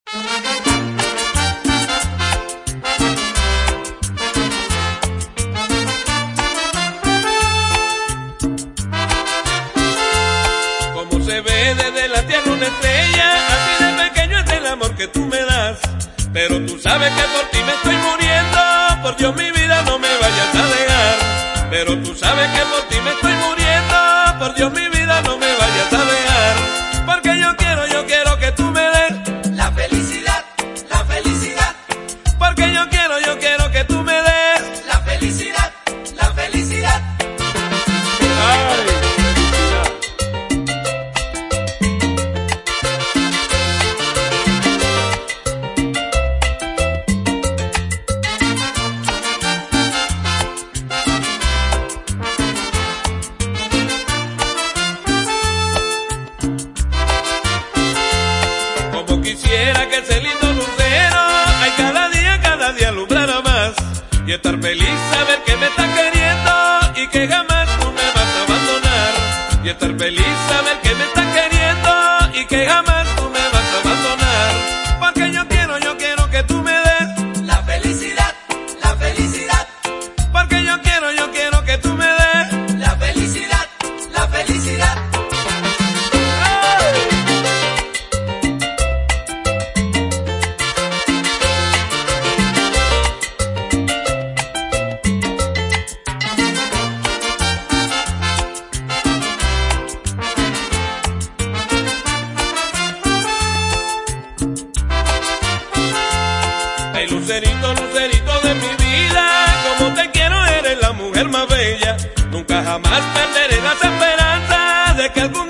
Como se ve desde la tierra una estrella, así de pequeño es el amor que tú me das. Pero tú sabes que por ti me estoy muriendo, por Dios mi vida no me vayas a dejar. Pero tú sabes que por ti me estoy muriendo, por Dios mi vida no me vayas a dejar. Porque yo quiero que tú me des la felicidad, la felicidad. Porque yo quiero que tú me des la felicidad, la felicidad. Ay. Como quisiera que ese lindo lucero ay cada día alumbrara más y estar feliz saber que me estás queriendo y que jamás tú me vas a abandonar. Y estar feliz saber que me estás queriendo y que jamás tú me vas a abandonar. Porque yo quiero que tú me des la felicidad, la felicidad. Porque yo quiero que tú me des la felicidad, la felicidad. Ay, lucerito, lucerito de mi vida, como te quiero, eres la mujer más bella. Nunca jamás perderé las esperanzas de que algún